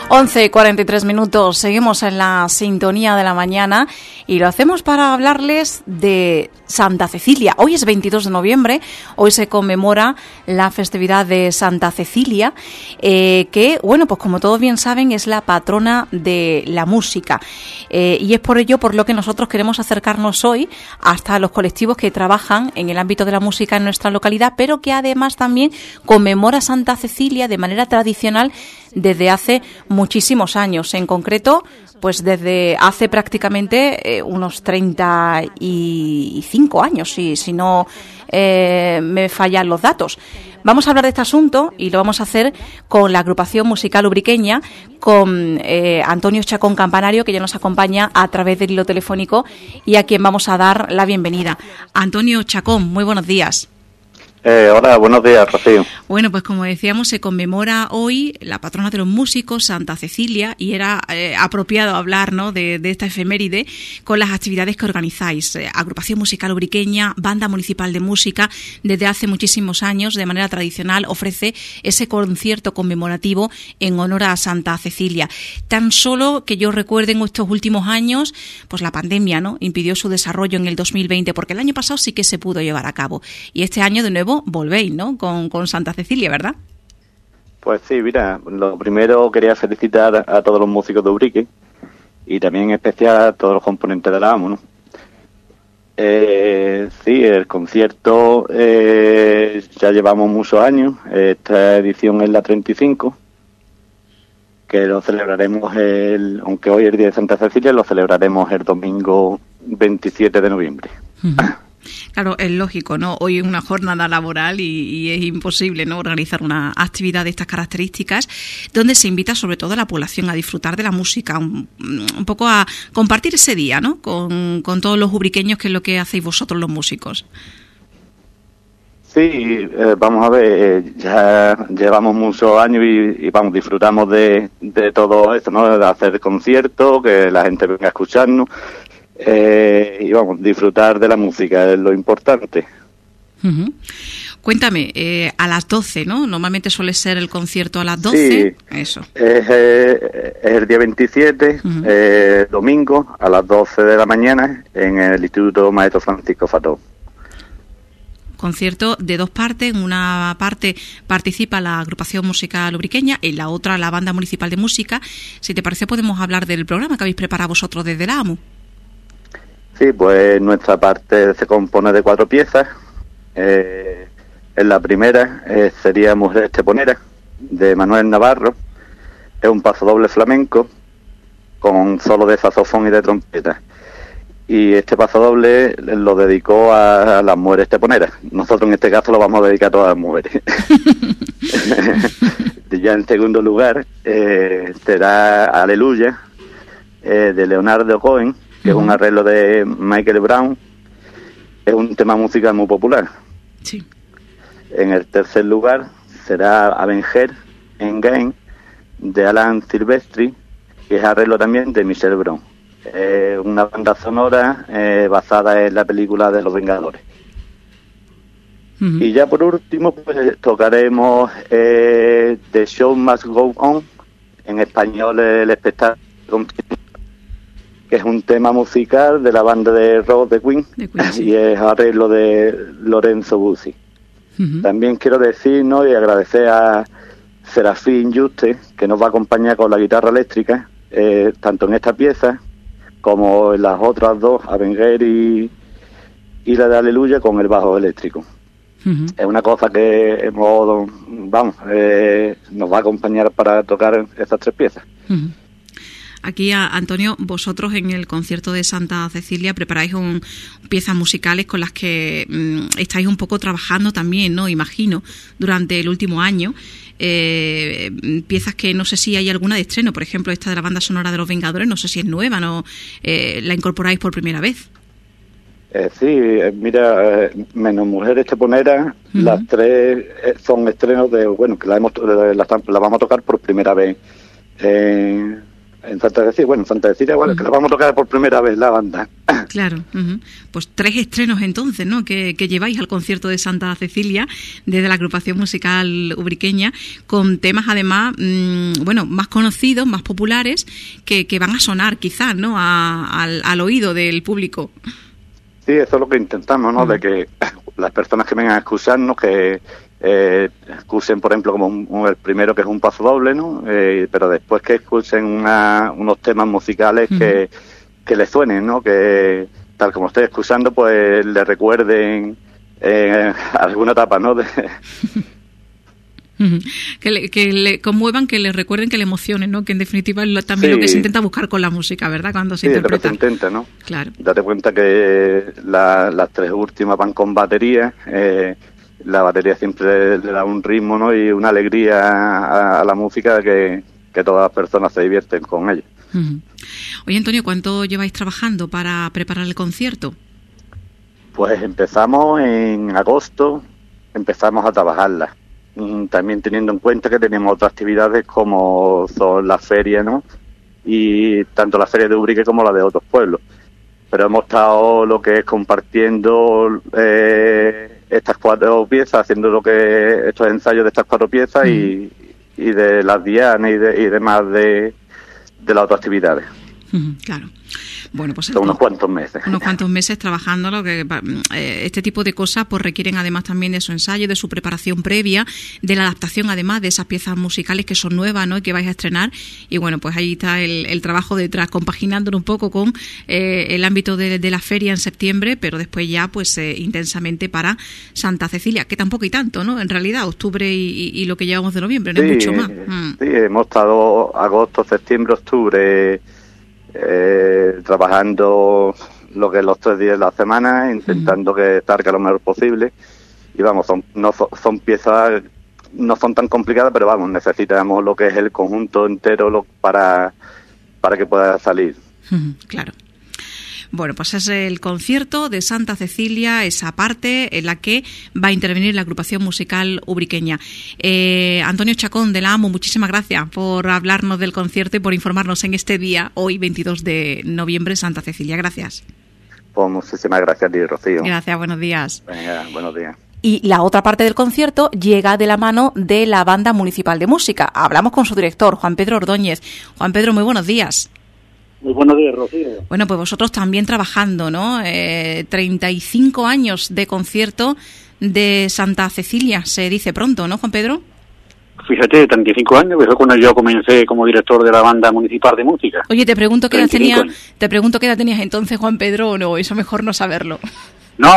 11:43, seguimos en la sintonía de la mañana y lo hacemos para hablarles de Santa Cecilia. Hoy es 22 de noviembre, hoy se conmemora la festividad de Santa Cecilia, que, bueno, pues como todos bien saben, es la patrona de la música. Y es por ello por lo que nosotros queremos acercarnos hoy hasta los colectivos que trabajan en el ámbito de la música en nuestra localidad, pero que además también conmemora Santa Cecilia de manera tradicional desde hace muchísimos años. En concreto, pues desde hace prácticamente unos 35 años, si no me fallan los datos. Vamos a hablar de este asunto y lo vamos a hacer con la agrupación musical ubriqueña, con Antonio Chacón Campanario, que ya nos acompaña a través del hilo telefónico y a quien vamos a dar la bienvenida. Antonio Chacón, muy buenos días. Hola, buenos días, Rocío. Bueno, pues como decíamos, se conmemora hoy la patrona de los músicos, Santa Cecilia, y era apropiado hablar, ¿no?, de esta efeméride con las actividades que organizáis. Agrupación musical ubriqueña, banda municipal de música, desde hace muchísimos años, de manera tradicional, ofrece ese concierto conmemorativo en honor a Santa Cecilia. Tan solo que yo recuerde en estos últimos años, pues la pandemia, ¿no?, impidió su desarrollo en el 2020, porque el año pasado sí que se pudo llevar a cabo. Y este año, de nuevo, volvéis, ¿no?, con Santa Cecilia, ¿verdad? Pues sí, mira, lo primero quería felicitar a todos los músicos de Ubrique y también en especial a todos los componentes de la AMU, ¿no? Sí, el concierto ya llevamos muchos años, esta edición es la 35, que lo celebraremos aunque hoy es el día de Santa Cecilia, lo celebraremos el domingo 27 de noviembre. Uh-huh. Claro, es lógico, ¿no? Hoy es una jornada laboral y es imposible, ¿no?, organizar una actividad de estas características donde se invita sobre todo a la población a disfrutar de la música, un poco a compartir ese día, ¿no?, con todos los ubriqueños, que es lo que hacéis vosotros los músicos. Sí, vamos a ver, ya llevamos muchos años y vamos, disfrutamos de todo esto, ¿no?, de hacer conciertos, que la gente venga a escucharnos. Y vamos, disfrutar de la música es lo importante. Uh-huh. Cuéntame, a las 12, ¿no? Normalmente suele ser el concierto a las 12. Sí, eso. Es el día 27, uh-huh. Domingo, a las 12 de la mañana, en el Instituto Maestro Francisco Fató. Concierto de dos partes. En una parte participa la agrupación musical ubriqueña, en la otra la banda municipal de música. Si te parece, podemos hablar del programa que habéis preparado vosotros desde la AMU. Sí, pues nuestra parte se compone de 4 piezas. En la primera sería Mujer Esteponera, de Manuel Navarro. Es un pasodoble flamenco con solo de saxofón y de trompeta. Y este pasodoble lo dedicó a las mujeres esteponeras. Nosotros en este caso lo vamos a dedicar a todas las mujeres. Ya en segundo lugar será Aleluya, de Leonardo Cohen, que es un arreglo de Michael Brown. Es un tema musical muy popular. Sí. En el tercer lugar será Avenger Endgame, de Alan Silvestri, que es arreglo también de Michelle Brown. Una banda sonora basada en la película de Los Vengadores. Uh-huh. Y ya por último, pues tocaremos The Show Must Go On, en español el espectáculo, que es un tema musical de la banda de rock de Queen, sí. Y es arreglo de Lorenzo Bussi. Uh-huh. También quiero decir, ¿no?, y agradecer a Serafín Juste, que nos va a acompañar con la guitarra eléctrica, tanto en esta pieza como en las otras dos, Avenger y la de Aleluya, con el bajo eléctrico. Uh-huh. Es una cosa que nos va a acompañar para tocar estas 3 piezas. Uh-huh. Aquí, Antonio, vosotros en el concierto de Santa Cecilia preparáis piezas musicales con las que estáis un poco trabajando también, ¿no?, imagino, durante el último año. Piezas que no sé si hay alguna de estreno, por ejemplo, esta de la banda sonora de Los Vengadores, no sé si es nueva, ¿no? ¿La incorporáis por primera vez? Sí, mira, menos Mujer Esteponera, uh-huh. Las 3 son estrenos que la vamos a tocar por primera vez en en Santa Cecilia, igual, que la vamos a tocar por primera vez la banda. Claro, pues 3 estrenos entonces, ¿no? Que lleváis al concierto de Santa Cecilia desde la agrupación musical ubriqueña, con temas además, más conocidos, más populares, que van a sonar quizás, ¿no? Al oído del público. Sí, eso es lo que intentamos, ¿no? De que las personas que vengan a escucharnos, que escuchen, por ejemplo, como el primero, que es un paso doble, ¿no? Pero después que escuchen unos temas musicales que les suenen, ¿no? Que tal como estoy escuchando, pues le recuerden alguna etapa, ¿no? Que le conmuevan, que le recuerden, que le emocionen, ¿no? Que en definitiva es también lo que se intenta buscar con la música, ¿verdad? Cuando se interpreta. Sí, lo que se intenta, ¿no? Claro. Date cuenta que las 3 últimas van con batería. La batería siempre le da un ritmo, ¿no? Y una alegría a la música que todas las personas se divierten con ella. Oye, Antonio, ¿cuánto lleváis trabajando para preparar el concierto? Pues empezamos en agosto, empezamos a trabajarla. También teniendo en cuenta que tenemos otras actividades como son las ferias, ¿no? Y tanto la feria de Ubrique como la de otros pueblos. Pero hemos estado lo que es compartiendo estas 4 piezas, haciendo estos ensayos de estas 4 piezas y de las dianas y demás de las otras actividades. Claro. Bueno, pues son unos cuantos meses. Unos cuantos meses trabajándolo, que este tipo de cosas pues requieren además también de su ensayo, de su preparación previa, de la adaptación además de esas piezas musicales que son nuevas, ¿no? Y que vais a estrenar. Y bueno, pues ahí está el trabajo detrás, compaginándolo un poco con el ámbito de la feria en septiembre, pero después ya pues intensamente para Santa Cecilia, que tampoco hay tanto, ¿no? En realidad, octubre y lo que llevamos de noviembre, no es mucho más. Sí, hemos estado agosto, septiembre, octubre trabajando lo que es los 3 días de la semana, intentando que salga lo mejor posible. Y vamos, son piezas, no son tan complicadas, pero vamos, necesitamos lo que es el conjunto entero para que pueda salir. Claro. Bueno, pues es el concierto de Santa Cecilia, esa parte en la que va a intervenir la agrupación musical ubriqueña. Antonio Chacón de la AMU, muchísimas gracias por hablarnos del concierto y por informarnos en este día, hoy 22 de noviembre, Santa Cecilia. Gracias. Pues muchísimas gracias a ti, Rocío. Gracias, buenos días. Venga, buenos días. Y la otra parte del concierto llega de la mano de la Banda Municipal de Música. Hablamos con su director, Juan Pedro Ordóñez. Juan Pedro, muy buenos días. Muy buenos días, Rocío. Bueno, pues vosotros también trabajando, ¿no? 35 años de concierto de Santa Cecilia, se dice pronto, ¿no, Juan Pedro? Fíjate, 35 años, que fue cuando yo comencé como director de la Banda Municipal de Música. Oye, te pregunto qué edad tenías entonces, Juan Pedro, o no, eso mejor no saberlo. No,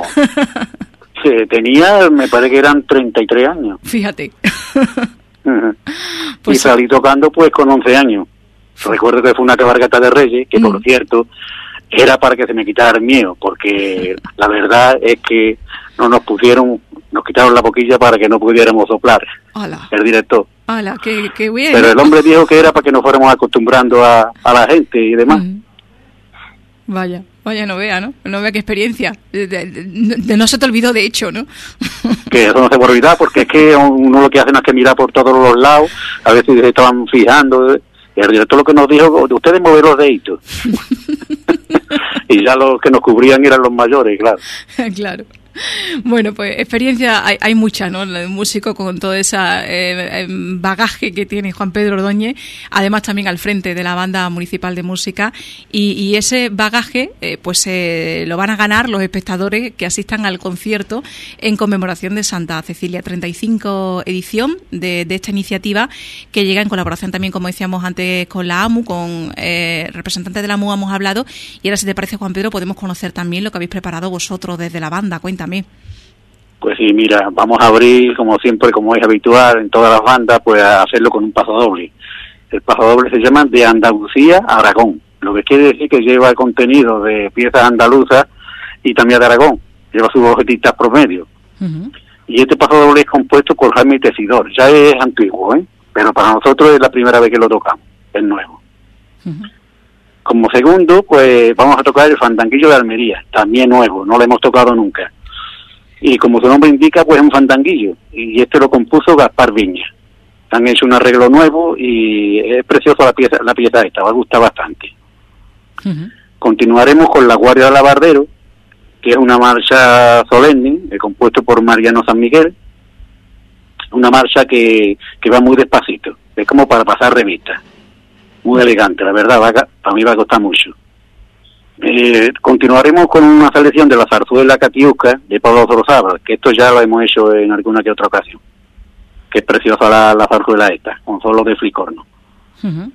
tenía, me parece que eran 33 años. Fíjate. Pues, y salí tocando pues con 11 años. Recuerdo que fue una cabalgata de Reyes, que por cierto, era para que se me quitara el miedo, porque la verdad es que nos quitaron la boquilla para que no pudiéramos soplar. Hola. El director. Hola, qué bien. Pero el hombre dijo que era para que nos fuéramos acostumbrando a la gente y demás. Vaya, no vea, ¿no? No vea qué experiencia. No se te olvidó, de hecho, ¿no? Que eso no se puede olvidar, porque es que uno lo que hace no es que mirar por todos los lados, a veces se estaban fijando. El director lo que nos dijo, ustedes mover los deditos. Y ya los que nos cubrían eran los mayores, claro. Claro. Bueno, pues experiencia hay mucha, ¿no? El músico con todo ese bagaje que tiene Juan Pedro Ordóñez, además también al frente de la Banda Municipal de Música, y ese bagaje lo van a ganar los espectadores que asistan al concierto en conmemoración de Santa Cecilia, 35 edición de esta iniciativa, que llega en colaboración también, como decíamos antes, con la AMU, con representantes de la AMU hemos hablado, y ahora, si te parece, Juan Pedro, podemos conocer también lo que habéis preparado vosotros desde la banda. Cuéntame. Pues sí, mira, vamos a abrir, como siempre, como es habitual en todas las bandas, pues a hacerlo con un paso doble. El paso doble se llama De Andalucía a Aragón, lo que quiere decir que lleva el contenido de piezas andaluzas y también de Aragón, lleva sus objetitas promedio. Y este paso doble es compuesto por Jaime Tesidor, ya es antiguo, pero para nosotros es la primera vez que lo tocamos, es nuevo. Como segundo, pues vamos a tocar el Fandanguillo de Almería, también nuevo, no lo hemos tocado nunca. Y como su nombre indica, pues es un fandanguillo, y este lo compuso Gaspar Viña. Han hecho un arreglo nuevo y es preciosa la pieza esta, va a gustar bastante. Uh-huh. Continuaremos con La Guardia del Labardero, que es una marcha solemne, compuesto por Mariano San Miguel, una marcha que va muy despacito, es como para pasar revista, muy elegante, la verdad, para mí va a costar mucho. Continuaremos con una selección de la zarzuela Catiusca de Pablo Zorzábal, que esto ya lo hemos hecho en alguna que otra ocasión, que es preciosa la zarzuela esta, con solo de flicorno. Uh-huh.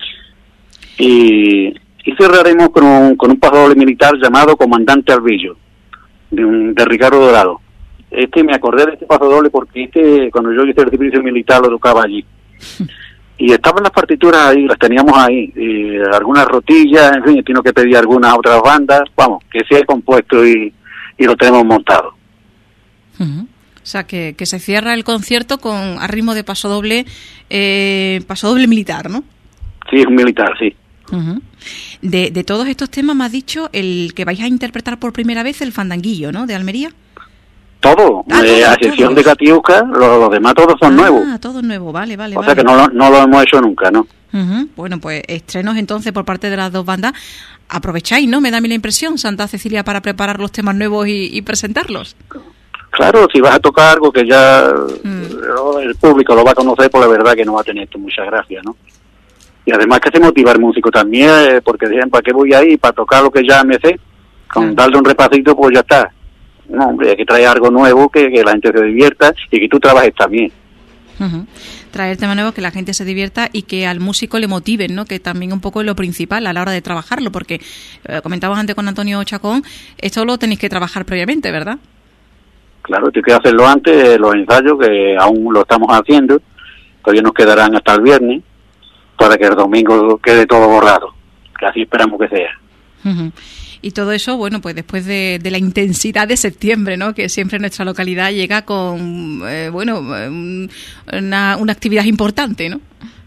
Y cerraremos con un pasodoble militar llamado Comandante Albillo, de Ricardo Dorado. Me acordé de este pasodoble porque cuando yo hice el servicio militar lo tocaba allí. Y estaban las partituras ahí, las teníamos ahí, algunas rotillas, en fin, tengo que pedir algunas otras bandas, vamos, que se ha compuesto y lo tenemos montado. Uh-huh. O sea, que se cierra el concierto a ritmo de pasodoble militar, ¿no? Sí, es un militar, sí. Uh-huh. De todos estos temas me has dicho el que vais a interpretar por primera vez el fandanguillo, ¿no? De Almería. Todo, a excepción de Catiusca, los demás todos son nuevos. Ah, todos nuevos, vale. O sea que no lo hemos hecho nunca, ¿no? Uh-huh. Bueno, pues estrenos entonces por parte de las dos bandas. Aprovecháis, ¿no? Me da a mí la impresión, Santa Cecilia, para preparar los temas nuevos y presentarlos. Claro, si vas a tocar algo que ya el público lo va a conocer, pues la verdad que no va a tener mucha gracia, ¿no? Y además que se motiva el músico también, porque dicen, ¿para qué voy ahí? Para tocar lo que ya me sé. Con darle un repasito, pues ya está. No, hombre, hay que traer algo nuevo, que la gente se divierta y que tú trabajes también. Uh-huh. Traer temas nuevos, que la gente se divierta y que al músico le motiven, ¿no? Que también un poco es lo principal a la hora de trabajarlo, porque comentábamos antes con Antonio Chacón, esto lo tenéis que trabajar previamente, ¿verdad? Claro, hay que hacerlo antes, los ensayos, que aún lo estamos haciendo, todavía nos quedarán hasta el viernes, para que el domingo quede todo borrado, que así esperamos que sea. Uh-huh. Y todo eso, bueno, pues después de la intensidad de septiembre, ¿no? Que siempre nuestra localidad llega con, una actividad importante, ¿no?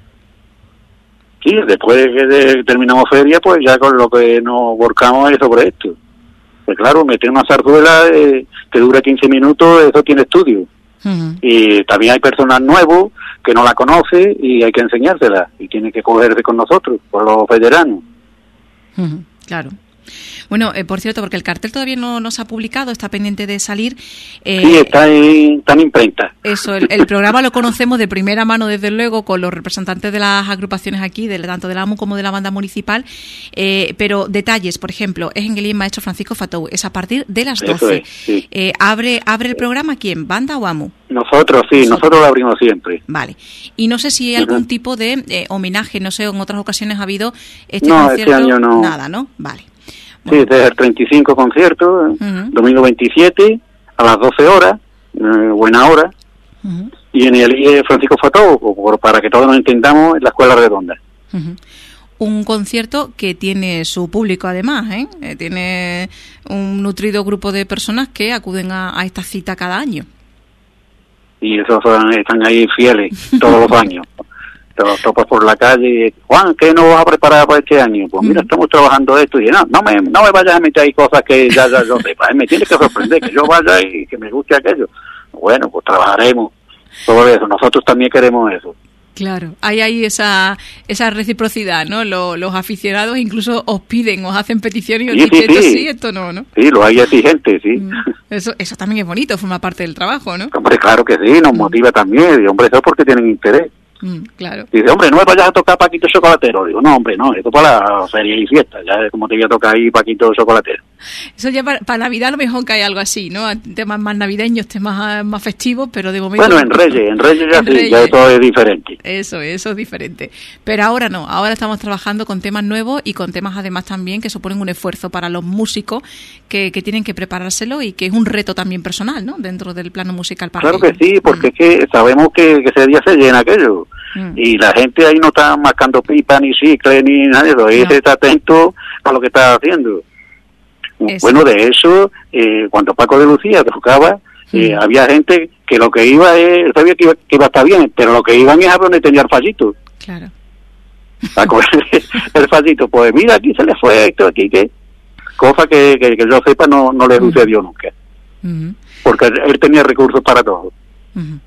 Sí, después de que terminamos feria, pues ya con lo que nos volcamos es sobre esto. Pues claro, meter una zarzuela que dura 15 minutos, eso tiene estudio. Uh-huh. Y también hay personas nuevos que no la conocen y hay que enseñársela y tienen que cogerse con nosotros, con los veteranos. Uh-huh, claro. Bueno, por cierto, porque el cartel todavía no se ha publicado, está pendiente de salir. Sí, está en imprenta. Eso, el programa lo conocemos de primera mano, desde luego, con los representantes de las agrupaciones aquí, tanto de la AMU como de la banda municipal, pero detalles, por ejemplo, es en el maestro Francisco Fatou, es a partir de las 12. Eso es, sí. ¿Abre el programa quién? ¿Banda o AMU? Nosotros, sí, nosotros lo abrimos siempre. Vale. Y no sé si hay algún tipo de homenaje, no sé, en otras ocasiones ha habido no, concierto. Este año no. Nada, ¿no? Vale. Bueno. Sí, desde el 35 concierto, uh-huh. Domingo 27, a las 12 horas, buena hora, uh-huh. Y en el Francisco Fatou, para que todos nos entendamos, en la Escuela Redonda. Uh-huh. Un concierto que tiene su público además, tiene un nutrido grupo de personas que acuden a esta cita cada año. Y esos están ahí fieles todos los años. Te los topas por la calle, Juan, ¿qué nos vas a preparar para este año? Pues mira, estamos trabajando esto, y no me vayas a meter ahí cosas que ya yo sepa, me tienes que sorprender, que yo vaya y que me guste aquello. Bueno, pues trabajaremos sobre eso, nosotros también queremos eso. Claro, hay esa reciprocidad, ¿no? Los aficionados incluso os piden, os hacen peticiones y os dicen esto sí, esto no, ¿no? Sí, lo hay exigentes, sí. Eso también es bonito, forma parte del trabajo, ¿no? Hombre, claro que sí, nos motiva también, y hombre, eso es porque tienen interés. Claro. Dice, hombre, no me vayas a tocar Paquito Chocolatero. Digo, no, hombre, no, esto para la feria y fiesta. Ya como te voy a tocar ahí Paquito Chocolatero. Eso ya para Navidad a lo mejor cae algo así, ¿no? Temas más navideños, temas más festivos, pero de momento... Bueno, en Reyes ya sí, ya todo es diferente. Eso es diferente. Pero ahora no, ahora estamos trabajando con temas nuevos y con temas además también que suponen un esfuerzo para los músicos que tienen que preparárselo y que es un reto también personal, ¿no? Dentro del plano musical para Claro ellos. Que sí, porque es que sabemos que ese día se llena aquello. Y la gente ahí no está marcando pipa, ni cicle, ni nada de eso. Ahí se está atento a lo que está haciendo. Eso. Bueno, de eso, cuando Paco de Lucía tocaba, había gente que lo que iba es, sabía que iba a estar bien, pero lo que iban es a donde tenía el fallito. Claro. A coger el fallito, pues mira, aquí se le fue esto, aquí que... Cosa que yo sepa no le sucedió nunca. Porque él tenía recursos para todo.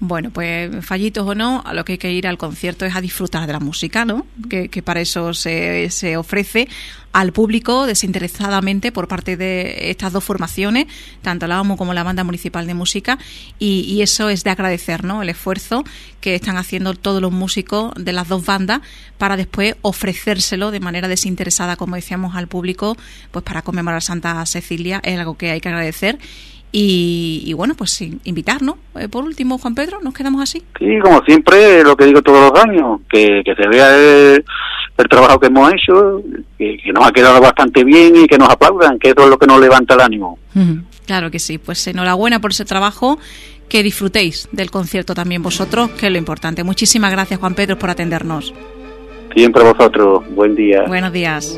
Bueno, pues fallitos o no, a lo que hay que ir al concierto es a disfrutar de la música, ¿no? Que para eso se ofrece al público desinteresadamente por parte de estas dos formaciones, tanto la AMU como la Banda Municipal de Música, y eso es de agradecer, ¿no? El esfuerzo que están haciendo todos los músicos de las dos bandas para después ofrecérselo de manera desinteresada, como decíamos, al público, pues para conmemorar Santa Cecilia. Es algo que hay que agradecer. Y bueno, pues sí, invitar, ¿no? Por último, Juan Pedro, ¿nos quedamos así? Sí, como siempre, lo que digo todos los años, que se vea el trabajo que hemos hecho, que nos ha quedado bastante bien y que nos aplaudan, que eso es lo que nos levanta el ánimo. Claro que sí, pues enhorabuena por ese trabajo, que disfrutéis del concierto también vosotros, que es lo importante. Muchísimas gracias, Juan Pedro, por atendernos. Siempre vosotros, buen día. Buenos días.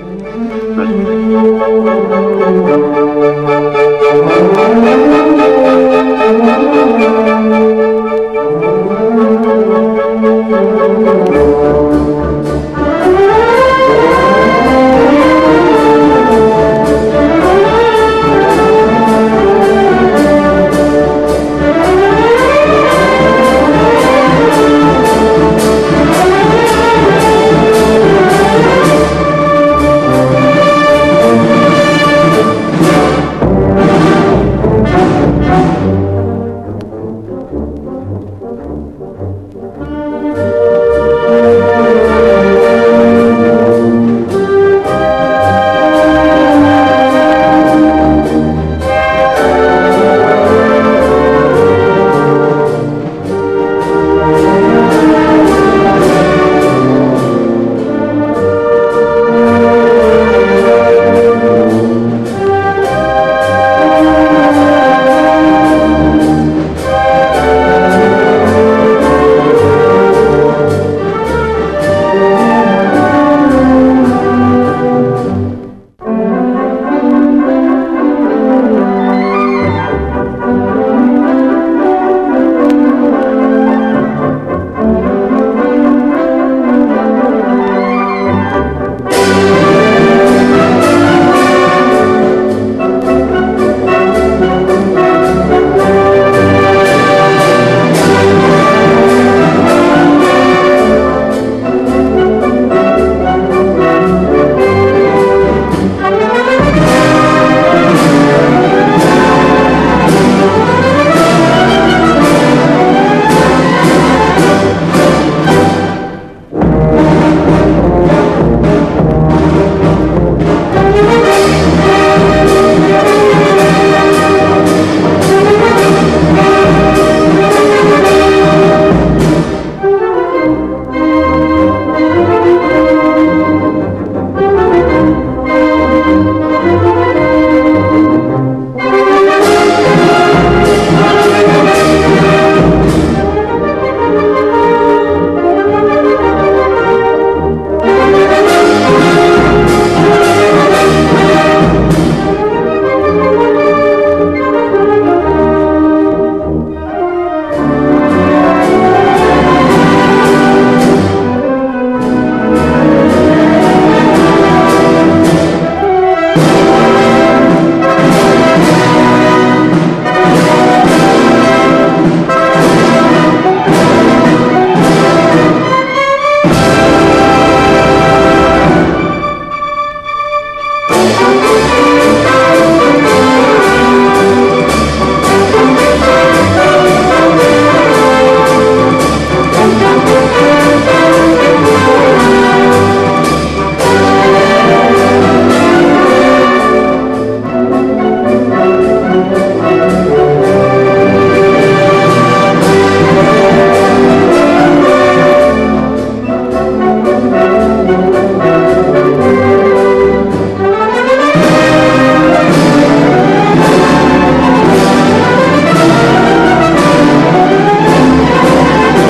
Gracias.